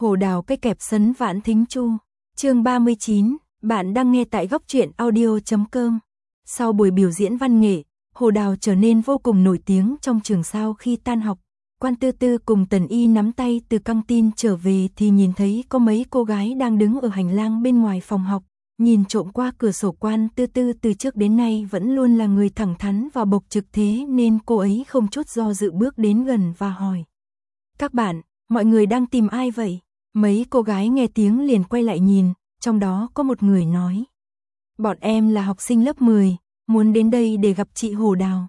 Hồ đào cây kẹp sấn vãn thính chu. Chương 39, bạn đang nghe tại góc truyện audio.com. Sau buổi biểu diễn văn nghệ, Hồ Đào trở nên vô cùng nổi tiếng trong trường sau khi tan học. Quan Tư Tư cùng Tần Y nắm tay từ căng tin trở về thì nhìn thấy có mấy cô gái đang đứng ở hành lang bên ngoài phòng học. Nhìn trộm qua cửa sổ, Quan Tư Tư từ trước đến nay vẫn luôn là người thẳng thắn và bộc trực, thế nên cô ấy không chút do dự bước đến gần và hỏi: "Các bạn, mọi người đang tìm ai vậy?" Mấy cô gái nghe tiếng liền quay lại nhìn, trong đó có một người nói: "Bọn em là học sinh lớp 10, muốn đến đây để gặp chị Hồ Đào."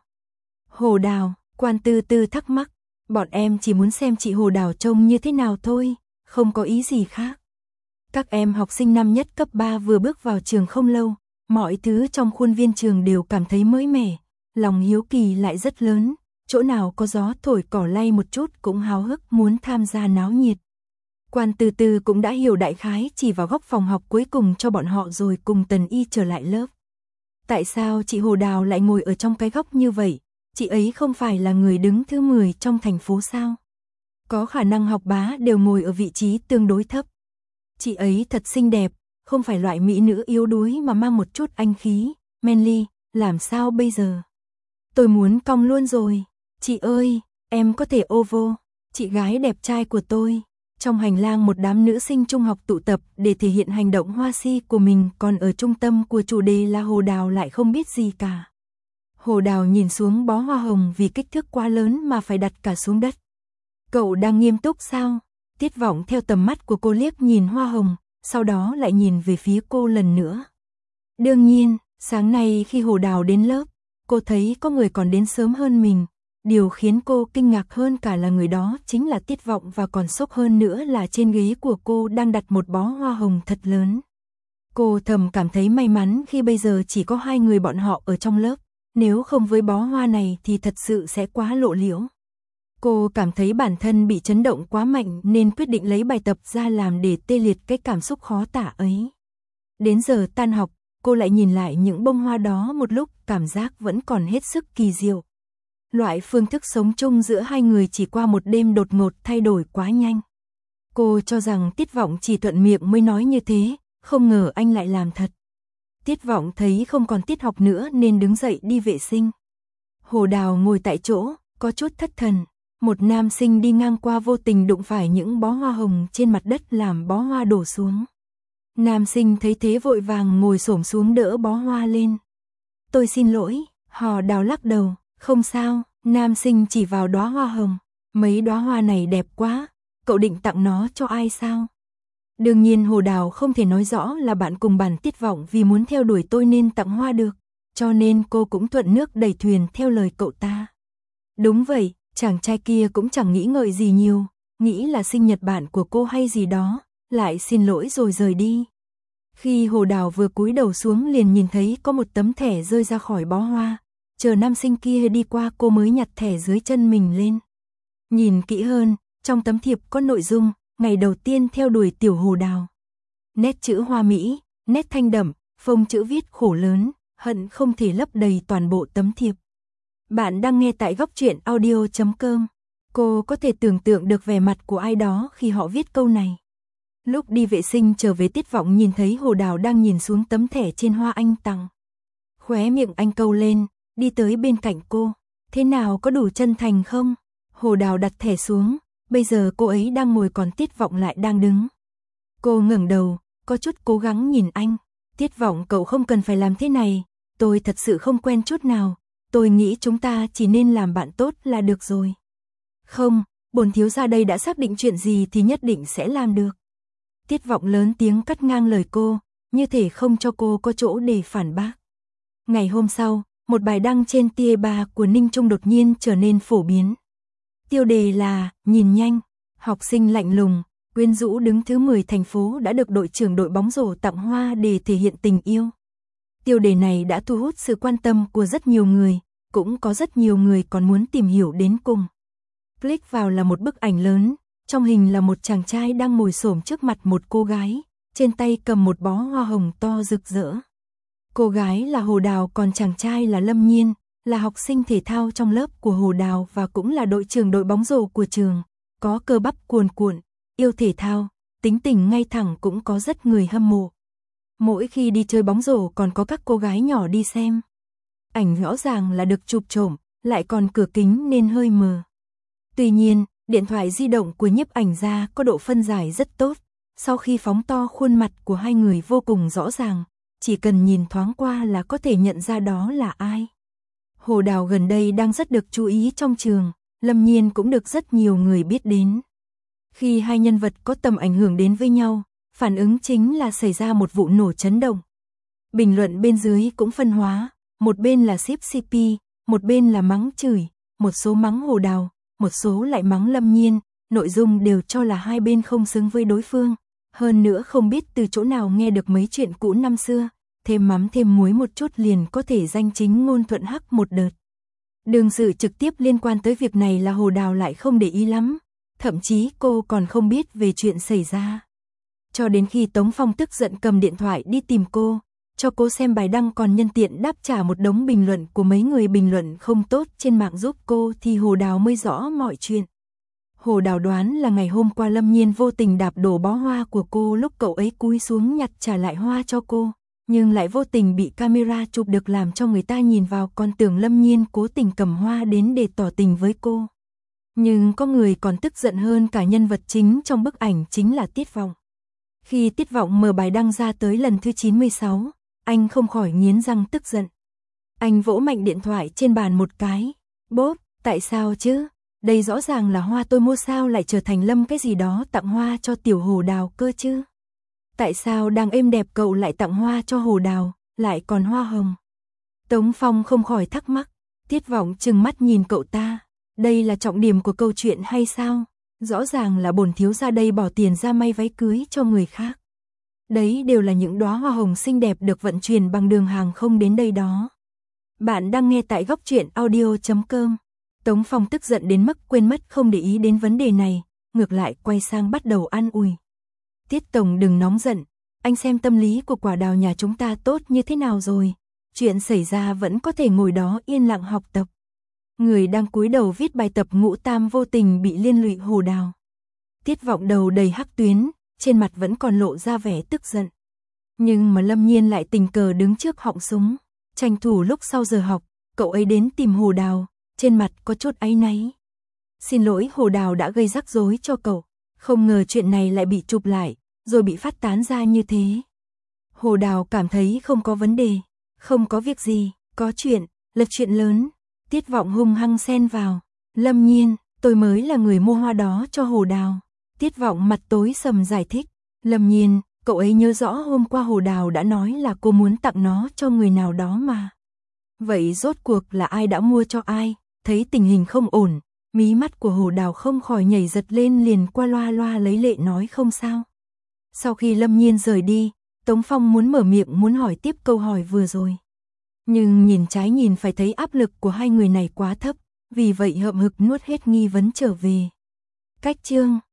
Hồ Đào? Quan Tư Tư thắc mắc. "Bọn em chỉ muốn xem chị Hồ Đào trông như thế nào thôi, không có ý gì khác." Các em học sinh năm nhất cấp 3 vừa bước vào trường không lâu, mọi thứ trong khuôn viên trường đều cảm thấy mới mẻ, lòng hiếu kỳ lại rất lớn, chỗ nào có gió thổi cỏ lay một chút cũng háo hức muốn tham gia náo nhiệt. Quan Tư Tư cũng đã hiểu đại khái, chỉ vào góc phòng học cuối cùng cho bọn họ rồi cùng Tần Y trở lại lớp. Tại sao chị Hồ Đào lại ngồi ở trong cái góc như vậy? Chị ấy không phải là người đứng thứ 10 trong thành phố sao? Có khả năng học bá đều ngồi ở vị trí tương đối thấp. Chị ấy thật xinh đẹp, không phải loại mỹ nữ yếu đuối mà mang một chút anh khí, manly, làm sao bây giờ? Tôi muốn cong luôn rồi. Chị ơi, em có thể ô vô, chị gái đẹp trai của tôi. Trong hành lang một đám nữ sinh trung học tụ tập để thể hiện hành động hoa si của mình, còn ở trung tâm của chủ đề là Hồ Đào lại không biết gì cả. Hồ Đào nhìn xuống bó hoa hồng vì kích thước quá lớn mà phải đặt cả xuống đất. "Cậu đang nghiêm túc sao?" Tiết Vọng theo tầm mắt của cô liếc nhìn hoa hồng, sau đó lại nhìn về phía cô lần nữa. Đương nhiên, sáng nay khi Hồ Đào đến lớp, cô thấy có người còn đến sớm hơn mình. Điều khiến cô kinh ngạc hơn cả là người đó chính là Tiết Vọng, và còn sốc hơn nữa là trên ghế của cô đang đặt một bó hoa hồng thật lớn. Cô thầm cảm thấy may mắn khi bây giờ chỉ có hai người bọn họ ở trong lớp, nếu không với bó hoa này thì thật sự sẽ quá lộ liễu. Cô cảm thấy bản thân bị chấn động quá mạnh nên quyết định lấy bài tập ra làm để tê liệt cái cảm xúc khó tả ấy. Đến giờ tan học, cô lại nhìn lại những bông hoa đó một lúc, cảm giác vẫn còn hết sức kỳ diệu. Loại phương thức sống chung giữa hai người chỉ qua một đêm đột ngột thay đổi quá nhanh. Cô cho rằng Tiết Vọng chỉ thuận miệng mới nói như thế, không ngờ anh lại làm thật. Tiết Vọng thấy không còn tiết học nữa nên đứng dậy đi vệ sinh. Hồ Đào ngồi tại chỗ, có chút thất thần. Một nam sinh đi ngang qua vô tình đụng phải những bó hoa hồng trên mặt đất làm bó hoa đổ xuống. Nam sinh thấy thế vội vàng ngồi xổm xuống đỡ bó hoa lên. "Tôi xin lỗi." Hồ Đào lắc đầu. "Không sao." Nam sinh chỉ vào đóa hoa hồng. "Mấy đóa hoa này đẹp quá, cậu định tặng nó cho ai sao?" Đương nhiên Hồ Đào không thể nói rõ là bạn cùng bàn Tiết Vọng vì muốn theo đuổi tôi nên tặng hoa được, cho nên cô cũng thuận nước đẩy thuyền theo lời cậu ta. Đúng vậy, chàng trai kia cũng chẳng nghĩ ngợi gì nhiều, nghĩ là sinh nhật bạn của cô hay gì đó, lại xin lỗi rồi rời đi. Khi Hồ Đào vừa cúi đầu xuống liền nhìn thấy có một tấm thẻ rơi ra khỏi bó hoa. Chờ nam sinh kia đi qua cô mới nhặt thẻ dưới chân mình lên. Nhìn kỹ hơn, trong tấm thiệp có nội dung: ngày đầu tiên theo đuổi tiểu Hồ Đào. Nét chữ hoa mỹ, nét thanh đậm, phông chữ viết khổ lớn, hận không thể lấp đầy toàn bộ tấm thiệp. Bạn đang nghe tại góc truyện audio.com. Cô có thể tưởng tượng được vẻ mặt của ai đó khi họ viết câu này. Lúc đi vệ sinh trở về, Tiết Vọng nhìn thấy Hồ Đào đang nhìn xuống tấm thẻ trên hoa anh tặng. Khóe miệng anh câu lên, đi tới bên cạnh cô. "Thế nào, có đủ chân thành không?" Hồ Đào đặt thẻ xuống, bây giờ cô ấy đang ngồi còn Tiết Vọng lại đang đứng. Cô ngẩng đầu, có chút cố gắng nhìn anh. "Tiết Vọng, cậu không cần phải làm thế này, tôi thật sự không quen chút nào, tôi nghĩ chúng ta chỉ nên làm bạn tốt là được rồi." "Không, bổn thiếu gia đây đã xác định chuyện gì thì nhất định sẽ làm được." Tiết Vọng lớn tiếng cắt ngang lời cô, như thể không cho cô có chỗ để phản bác. Ngày hôm sau, một bài đăng trên Tie3 của Ninh Trung đột nhiên trở nên phổ biến. Tiêu đề là "Nhìn nhanh, học sinh lạnh lùng, quyến rũ đứng thứ 10 thành phố đã được đội trưởng đội bóng rổ tặng hoa để thể hiện tình yêu." Tiêu đề này đã thu hút sự quan tâm của rất nhiều người, cũng có rất nhiều người còn muốn tìm hiểu đến cùng. Click vào là một bức ảnh lớn, trong hình là một chàng trai đang ngồi xổm trước mặt một cô gái, trên tay cầm một bó hoa hồng to rực rỡ. Cô gái là Hồ Đào, còn chàng trai là Lâm Nhiên, là học sinh thể thao trong lớp của Hồ Đào và cũng là đội trưởng đội bóng rổ của trường, có cơ bắp cuồn cuộn, yêu thể thao, tính tình ngay thẳng cũng có rất người hâm mộ. Mỗi khi đi chơi bóng rổ còn có các cô gái nhỏ đi xem. Ảnh rõ ràng là được chụp trộm, lại còn cửa kính nên hơi mờ. Tuy nhiên, điện thoại di động của nhiếp ảnh gia có độ phân giải rất tốt. Sau khi phóng to khuôn mặt của hai người vô cùng rõ ràng, chỉ cần nhìn thoáng qua là có thể nhận ra đó là ai. Hồ Đào gần đây đang rất được chú ý trong trường, Lâm Nhiên cũng được rất nhiều người biết đến. Khi hai nhân vật có tầm ảnh hưởng đến với nhau, phản ứng chính là xảy ra một vụ nổ chấn động. Bình luận bên dưới cũng phân hóa, một bên là ship CP, một bên là mắng chửi, một số mắng Hồ Đào, một số lại mắng Lâm Nhiên, nội dung đều cho là hai bên không xứng với đối phương. Hơn nữa không biết từ chỗ nào nghe được mấy chuyện cũ năm xưa, thêm mắm thêm muối một chút liền có thể danh chính ngôn thuận hắc một đợt. Đương sự trực tiếp liên quan tới việc này là Hồ Đào lại không để ý lắm, thậm chí cô còn không biết về chuyện xảy ra. Cho đến khi Tống Phong tức giận cầm điện thoại đi tìm cô, cho cô xem bài đăng còn nhân tiện đáp trả một đống bình luận của mấy người bình luận không tốt trên mạng giúp cô thì Hồ Đào mới rõ mọi chuyện. Hồ Đào đoán là ngày hôm qua Lâm Nhiên vô tình đạp đổ bó hoa của cô lúc cậu ấy cúi xuống nhặt trả lại hoa cho cô, nhưng lại vô tình bị camera chụp được làm cho người ta nhìn vào còn tưởng Lâm Nhiên cố tình cầm hoa đến để tỏ tình với cô. Nhưng có người còn tức giận hơn cả nhân vật chính trong bức ảnh chính là Tiết Vọng. Khi Tiết Vọng mở bài đăng ra tới lần thứ 96, anh không khỏi nghiến răng tức giận. Anh vỗ mạnh điện thoại trên bàn một cái. Bốp, tại sao chứ? Đây rõ ràng là hoa tôi mua, sao lại trở thành Lâm cái gì đó tặng hoa cho tiểu Hồ Đào cơ chứ? Tại sao đang êm đẹp cậu lại tặng hoa cho Hồ Đào, lại còn hoa hồng? Tống Phong không khỏi thắc mắc. Tiết Vọng trừng mắt nhìn cậu ta. Đây là trọng điểm của câu chuyện hay sao? Rõ ràng là bổn thiếu gia đây bỏ tiền ra may váy cưới cho người khác. Đấy đều là những đóa hoa hồng xinh đẹp được vận chuyển bằng đường hàng không đến đây đó. Bạn đang nghe tại góc truyện audio.com. Tống Phong tức giận đến mức quên mất không để ý đến vấn đề này, ngược lại quay sang bắt đầu an ủi. Tiết Tổng đừng nóng giận, anh xem tâm lý của Quả Đào nhà chúng ta tốt như thế nào rồi. Chuyện xảy ra vẫn có thể ngồi đó yên lặng học tập. Người đang cúi đầu viết bài tập ngũ tam vô tình bị liên lụy Hồ Đào. Tiết Vọng đầu đầy hắc tuyến, trên mặt vẫn còn lộ ra vẻ tức giận. Nhưng mà Lâm Nhiên lại tình cờ đứng trước họng súng, tranh thủ lúc sau giờ học, cậu ấy đến tìm Hồ Đào, trên mặt có chút áy náy. Xin lỗi Hồ Đào đã gây rắc rối cho cậu, không ngờ chuyện này lại bị chụp lại, rồi bị phát tán ra như thế. Hồ Đào cảm thấy không có vấn đề, không có việc gì, có chuyện, là chuyện lớn. Tiết Vọng hung hăng xen vào. Lâm Nhiên, tôi mới là người mua hoa đó cho Hồ Đào. Tiết Vọng mặt tối sầm giải thích. Lâm Nhiên, cậu ấy nhớ rõ hôm qua Hồ Đào đã nói là cô muốn tặng nó cho người nào đó mà. Vậy rốt cuộc là ai đã mua cho ai? Thấy tình hình không ổn, mí mắt của Hồ Đào không khỏi nhảy giật lên, liền qua loa loa lấy lệ nói không sao. Sau khi Lâm Nhiên rời đi, Tống Phong muốn mở miệng muốn hỏi tiếp câu hỏi vừa rồi. Nhưng nhìn trái nhìn phải thấy áp lực của hai người này quá thấp, vì vậy hậm hực nuốt hết nghi vấn trở về. Cách chương